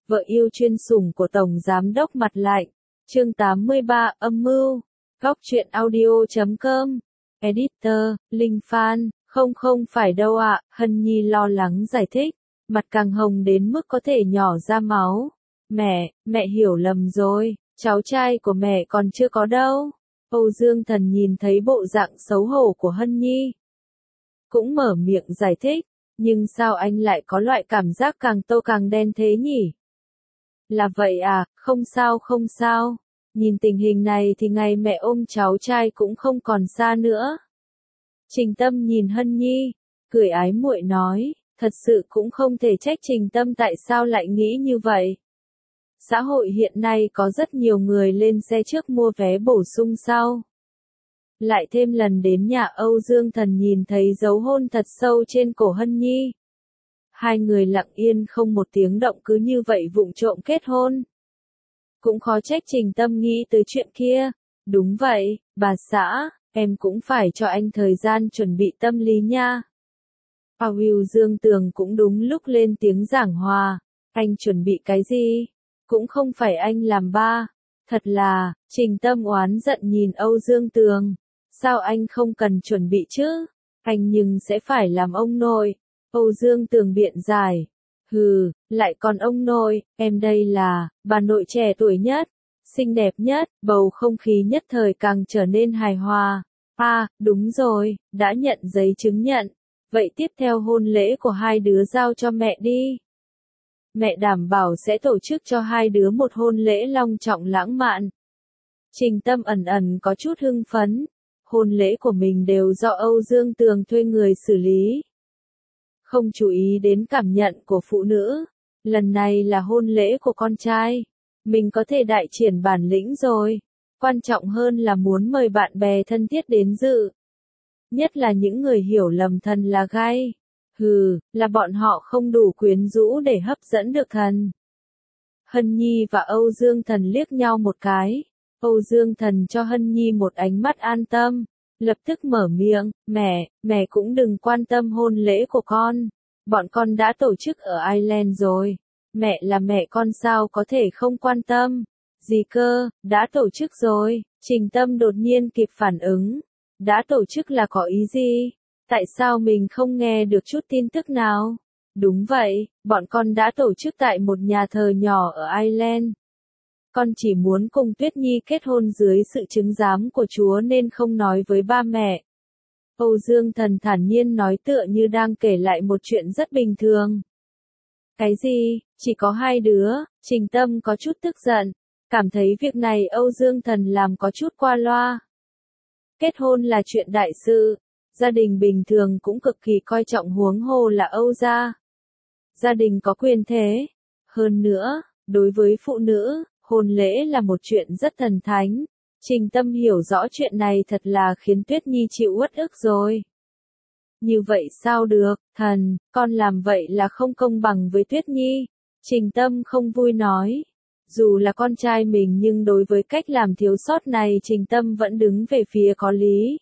vợ yêu chuyên sủng của Tổng Giám đốc Mặt Lạnh. Chương 83, âm mưu. Góc truyện audio.com. Editor, Linh Phan. Không phải đâu ạ, Hân Nhi lo lắng giải thích. Mặt càng hồng đến mức có thể nhỏ ra máu. Mẹ hiểu lầm rồi, cháu trai của mẹ còn chưa có đâu. Âu Dương Thần nhìn thấy bộ dạng xấu hổ của Hân Nhi, cũng mở miệng giải thích, nhưng sao anh lại có loại cảm giác càng tô càng đen thế nhỉ? Là vậy à, không sao. Nhìn tình hình này thì ngày mẹ ôm cháu trai cũng không còn xa nữa. Trình Tâm nhìn Hân Nhi, cười ái muội nói, thật sự cũng không thể trách Trình Tâm tại sao lại nghĩ như vậy. Xã hội hiện nay có rất nhiều người lên xe trước mua vé bổ sung sau. Lại thêm lần đến nhà Âu Dương Thần nhìn thấy dấu hôn thật sâu trên cổ Hân Nhi. Hai người lặng yên không một tiếng động cứ như vậy vụng trộm kết hôn. Cũng khó trách Trình Tâm nghĩ tới chuyện kia. Đúng vậy, bà xã, em cũng phải cho anh thời gian chuẩn bị tâm lý nha. Will Dương Tường cũng đúng lúc lên tiếng giảng hòa. Anh chuẩn bị cái gì? Cũng không phải anh làm ba. Thật là, Trình Tâm oán giận nhìn Âu Dương Tường. Sao anh không cần chuẩn bị chứ? Anh nhưng sẽ phải làm ông nội. Âu Dương Tường biện giải. Hừ, lại còn ông nội, em đây là bà nội trẻ tuổi nhất, xinh đẹp nhất, bầu không khí nhất thời càng trở nên hài hòa. À, đúng rồi, đã nhận giấy chứng nhận. Vậy tiếp theo hôn lễ của hai đứa giao cho mẹ đi. Mẹ đảm bảo sẽ tổ chức cho hai đứa một hôn lễ long trọng lãng mạn. Trình Tâm ẩn có chút hưng phấn. Hôn lễ của mình đều do Âu Dương Tường thuê người xử lý. Không chú ý đến cảm nhận của phụ nữ. Lần này là hôn lễ của con trai. Mình có thể đại triển bản lĩnh rồi. Quan trọng hơn là muốn mời bạn bè thân thiết đến dự. Nhất là những người hiểu lầm thần là gay. Hừ, là bọn họ không đủ quyến rũ để hấp dẫn được thần. Hân Nhi và Âu Dương Thần liếc nhau một cái. Âu Dương Thần cho Hân Nhi một ánh mắt an tâm. Lập tức mở miệng, mẹ cũng đừng quan tâm hôn lễ của con. Bọn con đã tổ chức ở Ireland rồi. Mẹ là mẹ con sao có thể không quan tâm. Gì cơ, đã tổ chức rồi. Trình Tâm đột nhiên kịp phản ứng. Đã tổ chức là có ý gì? Tại sao mình không nghe được chút tin tức nào? Đúng vậy, bọn con đã tổ chức tại một nhà thờ nhỏ ở Ireland. Con chỉ muốn cùng Tuyết Nhi kết hôn dưới sự chứng giám của Chúa nên không nói với ba mẹ. Âu Dương Thần thản nhiên nói tựa như đang kể lại một chuyện rất bình thường. Cái gì, chỉ có hai đứa? Trình Tâm có chút tức giận, cảm thấy việc này Âu Dương Thần làm có chút qua loa. Kết hôn là chuyện đại sự, gia đình bình thường cũng cực kỳ coi trọng huống hồ là Âu gia. Gia đình có quyền thế. Hơn nữa, đối với phụ nữ, hôn lễ là một chuyện rất thần thánh. Trình Tâm hiểu rõ chuyện này thật là khiến Tuyết Nhi chịu uất ức rồi. Như vậy sao được, thần, con làm vậy là không công bằng với Tuyết Nhi. Trình Tâm không vui nói. Dù là con trai mình nhưng đối với cách làm thiếu sót này Trình Tâm vẫn đứng về phía có lý.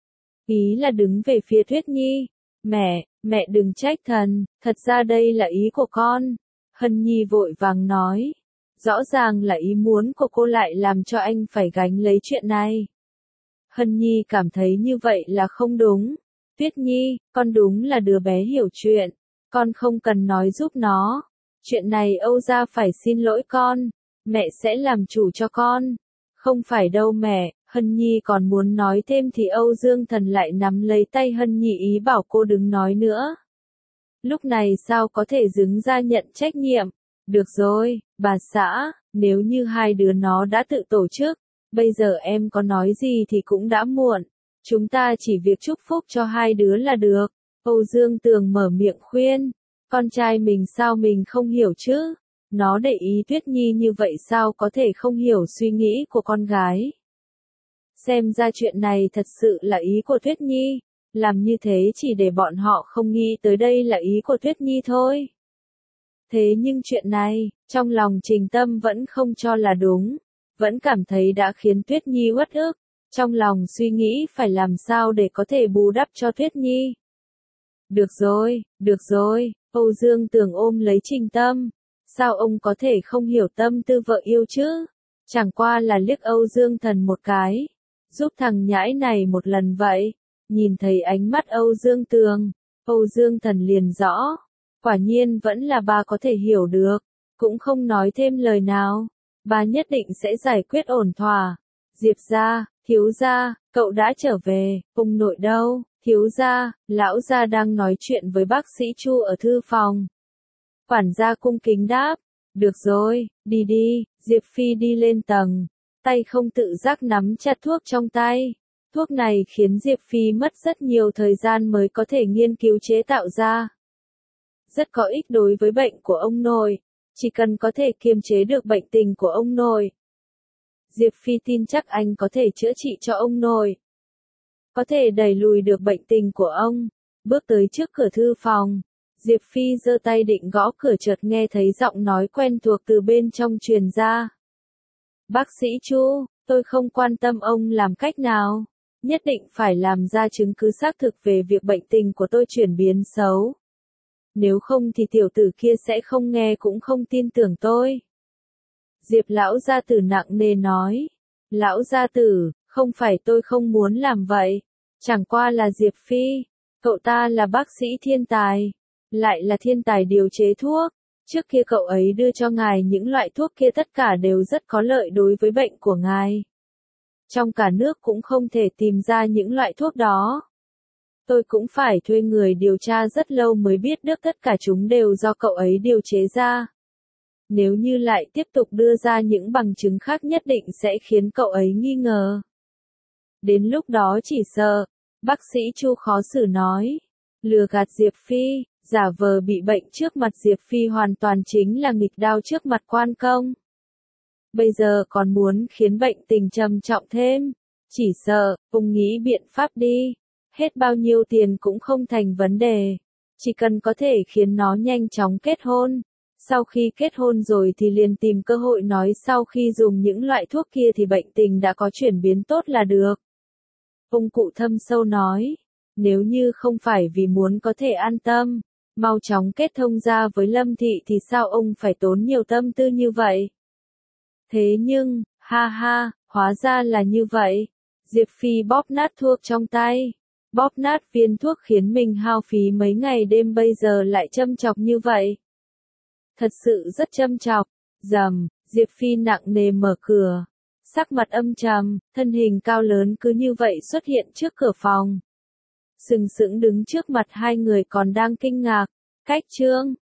Ý là đứng về phía Tuyết Nhi. Mẹ đừng trách thần, thật ra đây là ý của con. Hân Nhi vội vàng nói. Rõ ràng là ý muốn của cô lại làm cho anh phải gánh lấy chuyện này. Hân Nhi cảm thấy như vậy là không đúng. Tuyết Nhi, con đúng là đứa bé hiểu chuyện. Con không cần nói giúp nó. Chuyện này Âu gia phải xin lỗi con. Mẹ sẽ làm chủ cho con. Không phải đâu mẹ. Hân Nhi còn muốn nói thêm thì Âu Dương Thần lại nắm lấy tay Hân Nhi ý bảo cô đừng nói nữa. Lúc này sao có thể đứng ra nhận trách nhiệm. Được rồi, bà xã, nếu như hai đứa nó đã tự tổ chức, bây giờ em có nói gì thì cũng đã muộn. Chúng ta chỉ việc chúc phúc cho hai đứa là được. Âu Dương Tường mở miệng khuyên. Con trai mình sao mình không hiểu chứ? Nó để ý Tuyết Nhi như vậy sao có thể không hiểu suy nghĩ của con gái? Xem ra chuyện này thật sự là ý của Tuyết Nhi. Làm như thế chỉ để bọn họ không nghĩ tới đây là ý của Tuyết Nhi thôi. Thế nhưng chuyện này, trong lòng Trình Tâm vẫn không cho là đúng. Vẫn cảm thấy đã khiến Tuyết Nhi uất ức. Trong lòng suy nghĩ phải làm sao để có thể bù đắp cho Tuyết Nhi. Được rồi, Âu Dương Tường ôm lấy Trình Tâm. Sao ông có thể không hiểu tâm tư vợ yêu chứ? Chẳng qua là liếc Âu Dương Thần một cái. Giúp thằng nhãi này một lần vậy. Nhìn thấy ánh mắt Âu Dương Tường, Âu Dương Thần liền rõ. Quả nhiên vẫn là bà có thể hiểu được. Cũng không nói thêm lời nào. Bà nhất định sẽ giải quyết ổn thỏa. Diệp gia, thiếu gia, cậu đã trở về, ông nội đâu? Thiếu gia, lão gia đang nói chuyện với bác sĩ Chu ở thư phòng. Quản gia cung kính đáp. Được rồi, đi đi, Diệp Phi đi lên tầng. Tay không tự giác nắm chặt thuốc trong tay. Thuốc này khiến Diệp Phi mất rất nhiều thời gian mới có thể nghiên cứu chế tạo ra. Rất có ích đối với bệnh của ông nội. Chỉ cần có thể kiềm chế được bệnh tình của ông nội. Diệp Phi tin chắc anh có thể chữa trị cho ông nội. Có thể đẩy lùi được bệnh tình của ông. Bước tới trước cửa thư phòng. Diệp Phi giơ tay định gõ cửa chợt nghe thấy giọng nói quen thuộc từ bên trong truyền ra. Bác sĩ Chu, tôi không quan tâm ông làm cách nào. Nhất định phải làm ra chứng cứ xác thực về việc bệnh tình của tôi chuyển biến xấu. Nếu không thì tiểu tử kia sẽ không nghe cũng không tin tưởng tôi. Diệp lão gia tử nặng nề nói. Lão gia tử, không phải tôi không muốn làm vậy. Chẳng qua là Diệp Phi. Cậu ta là bác sĩ thiên tài. Lại là thiên tài điều chế thuốc. Trước kia cậu ấy đưa cho ngài những loại thuốc kia tất cả đều rất có lợi đối với bệnh của ngài. Trong cả nước cũng không thể tìm ra những loại thuốc đó. Tôi cũng phải thuê người điều tra rất lâu mới biết được tất cả chúng đều do cậu ấy điều chế ra. Nếu như lại tiếp tục đưa ra những bằng chứng khác nhất định sẽ khiến cậu ấy nghi ngờ. Đến lúc đó chỉ sợ, bác sĩ Chu khó xử nói, lừa gạt Diệp Phi, giả vờ bị bệnh trước mặt Diệp Phi hoàn toàn chính là nghịch đao trước mặt quan công. Bây giờ còn muốn khiến bệnh tình trầm trọng thêm, chỉ sợ, ông nghĩ biện pháp đi, hết bao nhiêu tiền cũng không thành vấn đề, chỉ cần có thể khiến nó nhanh chóng kết hôn. Sau khi kết hôn rồi thì liền tìm cơ hội nói sau khi dùng những loại thuốc kia thì bệnh tình đã có chuyển biến tốt là được. Ông cụ thâm sâu nói, nếu như không phải vì muốn có thể an tâm, mau chóng kết thông ra với Lâm Thị thì sao ông phải tốn nhiều tâm tư như vậy? Thế nhưng, ha ha, hóa ra là như vậy. Diệp Phi bóp nát thuốc trong tay. Bóp nát viên thuốc khiến mình hao phí mấy ngày đêm bây giờ lại châm chọc như vậy. Thật sự rất châm chọc. Rầm, Diệp Phi nặng nề mở cửa. Sắc mặt âm trầm, thân hình cao lớn cứ như vậy xuất hiện trước cửa phòng. Sừng sững đứng trước mặt hai người còn đang kinh ngạc. Cách Trương,